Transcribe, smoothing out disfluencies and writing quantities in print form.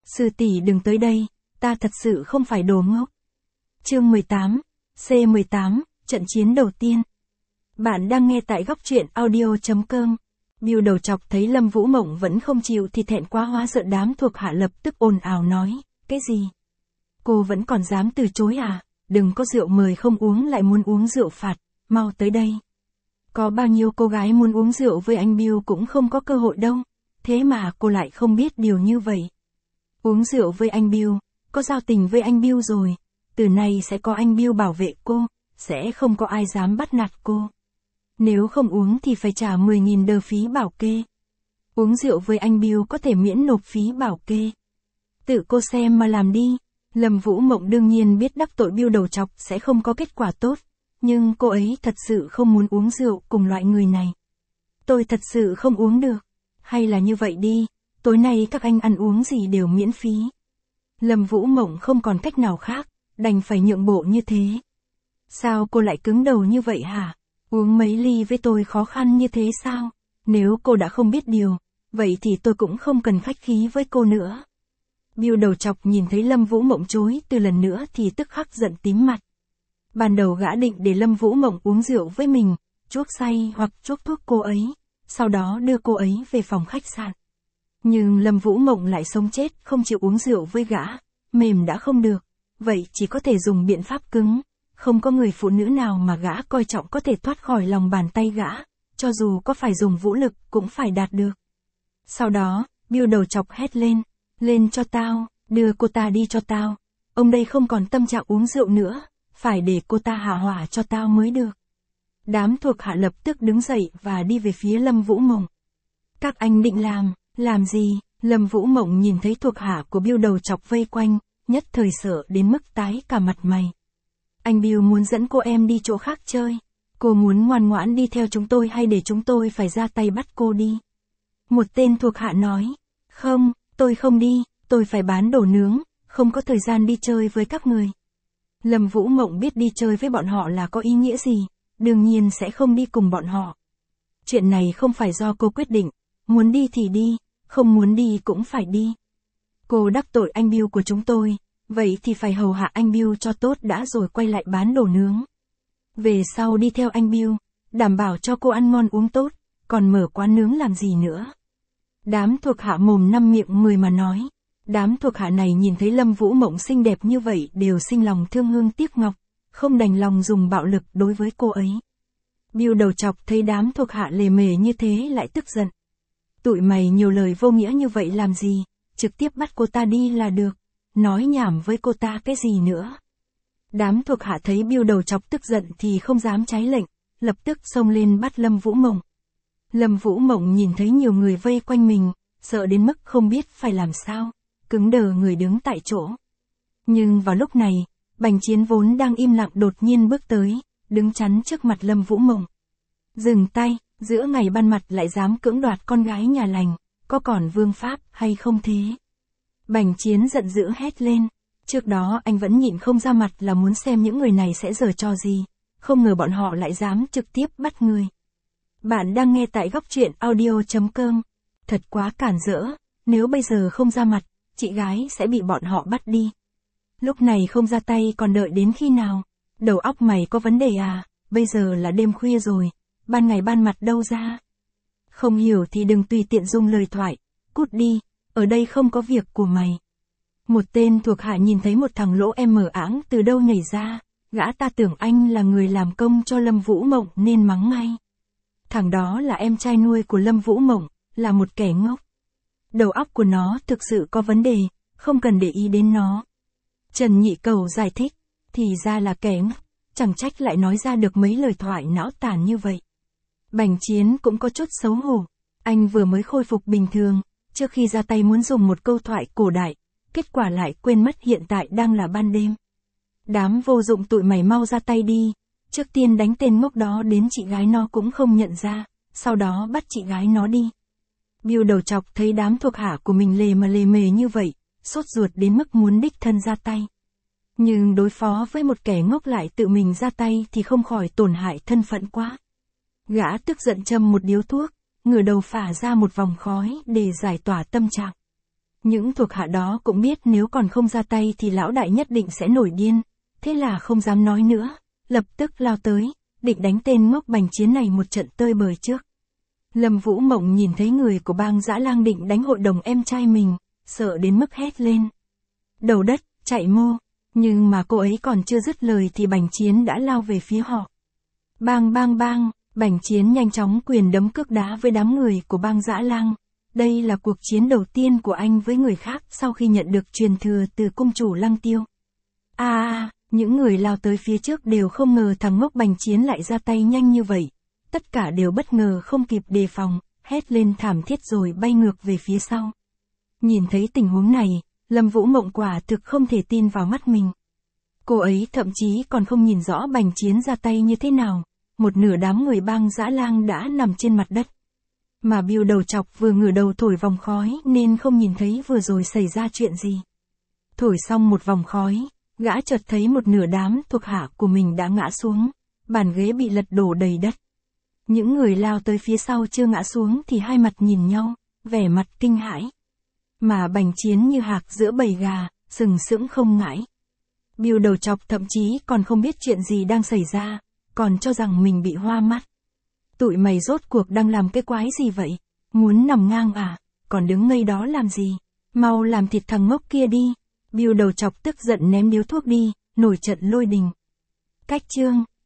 Sư tỷ đừng tới đây, ta thật sự không phải đồ ngốc. Chương 18, C18, trận chiến đầu tiên. Bạn đang nghe tại góc truyện audio.com. Bill đầu chọc thấy Lâm Vũ Mộng vẫn không chịu thì thẹn quá hóa giận, đám thuộc hạ lập tức ồn ào nói, cái gì? Cô vẫn còn dám từ chối à? Đừng có rượu mời không uống lại muốn uống rượu phạt, mau tới đây. Có bao nhiêu cô gái muốn uống rượu với anh Bill cũng không có cơ hội đâu, thế mà cô lại không biết điều như vậy. Uống rượu với anh Bill, có giao tình với anh Bill rồi, từ nay sẽ có anh Bill bảo vệ cô, sẽ không có ai dám bắt nạt cô. Nếu không uống thì phải trả 10.000 đờ phí bảo kê. Uống rượu với anh Bill có thể miễn nộp phí bảo kê. Tự cô xem mà làm đi. Lâm Vũ Mộng đương nhiên biết đắc tội Bill đầu chọc sẽ không có kết quả tốt, nhưng cô ấy thật sự không muốn uống rượu cùng loại người này. Tôi thật sự không uống được. Hay là như vậy đi, tối nay các anh ăn uống gì đều miễn phí. Lâm Vũ Mộng không còn cách nào khác, đành phải nhượng bộ như thế. Sao cô lại cứng đầu như vậy hả? Uống mấy ly với tôi khó khăn như thế sao? Nếu cô đã không biết điều, vậy thì tôi cũng không cần khách khí với cô nữa. Bill đầu chọc nhìn thấy Lâm Vũ Mộng chối từ lần nữa thì tức khắc giận tím mặt. Ban đầu gã định để Lâm Vũ Mộng uống rượu với mình, chuốc say hoặc chuốc thuốc cô ấy, sau đó đưa cô ấy về phòng khách sạn. Nhưng Lâm Vũ Mộng lại sống chết không chịu uống rượu với gã, mềm đã không được, vậy chỉ có thể dùng biện pháp cứng. Không có người phụ nữ nào mà gã coi trọng có thể thoát khỏi lòng bàn tay gã, cho dù có phải dùng vũ lực cũng phải đạt được. Sau đó, Bill đầu chọc hét lên cho tao, đưa cô ta đi cho tao. Ông đây không còn tâm trạng uống rượu nữa, phải để cô ta hạ hỏa cho tao mới được. Đám thuộc hạ lập tức đứng dậy và đi về phía Lâm Vũ Mộng. Các anh định làm gì? Lâm Vũ Mộng nhìn thấy thuộc hạ của Bill đầu chọc vây quanh, nhất thời sợ đến mức tái cả mặt mày. Anh Bill muốn dẫn cô em đi chỗ khác chơi. Cô muốn ngoan ngoãn đi theo chúng tôi hay để chúng tôi phải ra tay bắt cô đi? Một tên thuộc hạ nói, không, tôi không đi, tôi phải bán đồ nướng, không có thời gian đi chơi với các người. Lâm Vũ Mộng biết đi chơi với bọn họ là có ý nghĩa gì, đương nhiên sẽ không đi cùng bọn họ. Chuyện này không phải do cô quyết định, muốn đi thì đi, không muốn đi cũng phải đi. Cô đắc tội anh Bill của chúng tôi, vậy thì phải hầu hạ anh Bill cho tốt đã rồi quay lại bán đồ nướng. Về sau đi theo anh Bill, đảm bảo cho cô ăn ngon uống tốt, còn mở quán nướng làm gì nữa. Đám thuộc hạ mồm năm miệng 10 mà nói. Đám thuộc hạ này nhìn thấy Lâm Vũ Mộng xinh đẹp như vậy đều sinh lòng thương hương tiếc ngọc, không đành lòng dùng bạo lực đối với cô ấy. Bill đầu chọc thấy đám thuộc hạ lề mề như thế lại tức giận. Tụi mày nhiều lời vô nghĩa như vậy làm gì, trực tiếp bắt cô ta đi là được, nói nhảm với cô ta cái gì nữa. Đám thuộc hạ thấy Bill đầu chọc tức giận thì không dám trái lệnh, lập tức xông lên bắt Lâm Vũ Mộng. Lâm Vũ Mộng nhìn thấy nhiều người vây quanh mình, sợ đến mức không biết phải làm sao, cứng đờ người đứng tại chỗ. Nhưng vào lúc này, Bành Chiến vốn đang im lặng đột nhiên bước tới, đứng chắn trước mặt Lâm Vũ Mộng. Dừng tay, giữa ngày ban mặt lại dám cưỡng đoạt con gái nhà lành, có còn vương pháp hay không thế? Bành Chiến giận dữ hét lên. Trước đó anh vẫn nhịn không ra mặt là muốn xem những người này sẽ giở trò gì, không ngờ bọn họ lại dám trực tiếp bắt người. Bạn đang nghe tại góc truyện audio.com. Thật quá cản rỡ, nếu bây giờ không ra mặt, chị gái sẽ bị bọn họ bắt đi. Lúc này không ra tay còn đợi đến khi nào? Đầu óc mày có vấn đề à? Bây giờ là đêm khuya rồi, ban ngày ban mặt đâu ra? Không hiểu thì đừng tùy tiện dùng lời thoại, cút đi, ở đây không có việc của mày. Một tên thuộc hạ nhìn thấy một thằng lỗ em mở áng từ đâu nhảy ra, gã ta tưởng anh là người làm công cho Lâm Vũ Mộng nên mắng ngay. Thằng đó là em trai nuôi của Lâm Vũ Mộng, là một kẻ ngốc. Đầu óc của nó thực sự có vấn đề, không cần để ý đến nó. Trần Nhị Cầu giải thích, thì ra là kẻ ngốc, chẳng trách lại nói ra được mấy lời thoại não tàn như vậy. Bành Chiến cũng có chút xấu hổ, anh vừa mới khôi phục bình thường, trước khi ra tay muốn dùng một câu thoại cổ đại, kết quả lại quên mất hiện tại đang là ban đêm. Đám vô dụng tụi mày mau ra tay đi, trước tiên đánh tên ngốc đó đến chị gái nó cũng không nhận ra, sau đó bắt chị gái nó đi. Bill đầu chọc thấy đám thuộc hạ của mình lề mề như vậy, sốt ruột đến mức muốn đích thân ra tay. Nhưng đối phó với một kẻ ngốc lại tự mình ra tay thì không khỏi tổn hại thân phận quá. Gã tức giận châm một điếu thuốc, ngửa đầu phả ra một vòng khói để giải tỏa tâm trạng. Những thuộc hạ đó cũng biết nếu còn không ra tay thì lão đại nhất định sẽ nổi điên, thế là không dám nói nữa, lập tức lao tới, định đánh tên ngốc Bành Chiến này một trận tơi bời trước. Lâm Vũ Mộng nhìn thấy người của bang Dã Lang định đánh hội đồng em trai mình, sợ đến mức hét lên. Đầu đất, chạy mô, nhưng mà cô ấy còn chưa dứt lời thì Bành Chiến đã lao về phía họ. Bang bang bang, Bành Chiến nhanh chóng quyền đấm cước đá với đám người của bang Dã Lang. Đây là cuộc chiến đầu tiên của anh với người khác sau khi nhận được truyền thừa từ cung chủ Lăng Tiêu. Những người lao tới phía trước đều không ngờ thằng ngốc Bành Chiến lại ra tay nhanh như vậy. Tất cả đều bất ngờ không kịp đề phòng, hét lên thảm thiết rồi bay ngược về phía sau. Nhìn thấy tình huống này, Lâm Vũ Mộng quả thực không thể tin vào mắt mình. Cô ấy thậm chí còn không nhìn rõ Bành Chiến ra tay như thế nào. Một nửa đám người bang Dã Lang đã nằm trên mặt đất. Mà Bill Đầu Chọc vừa ngửa đầu thổi vòng khói nên không nhìn thấy vừa rồi xảy ra chuyện gì. Thổi xong một vòng khói, gã chợt thấy một nửa đám thuộc hạ của mình đã ngã xuống, bàn ghế bị lật đổ đầy đất. Những người lao tới phía sau chưa ngã xuống thì hai mặt nhìn nhau, vẻ mặt kinh hãi. Mà Bành Chiến như hạc giữa bầy gà, sừng sững không ngãi. Bill Đầu Chọc thậm chí còn không biết chuyện gì đang xảy ra, còn cho rằng mình bị hoa mắt. Tụi mày rốt cuộc đang làm cái quái gì vậy? Muốn nằm ngang à? Còn đứng ngây đó làm gì? Mau làm thịt thằng ngốc kia đi. Bill Đầu Chọc tức giận ném điếu thuốc đi, nổi trận lôi đình. Cách chương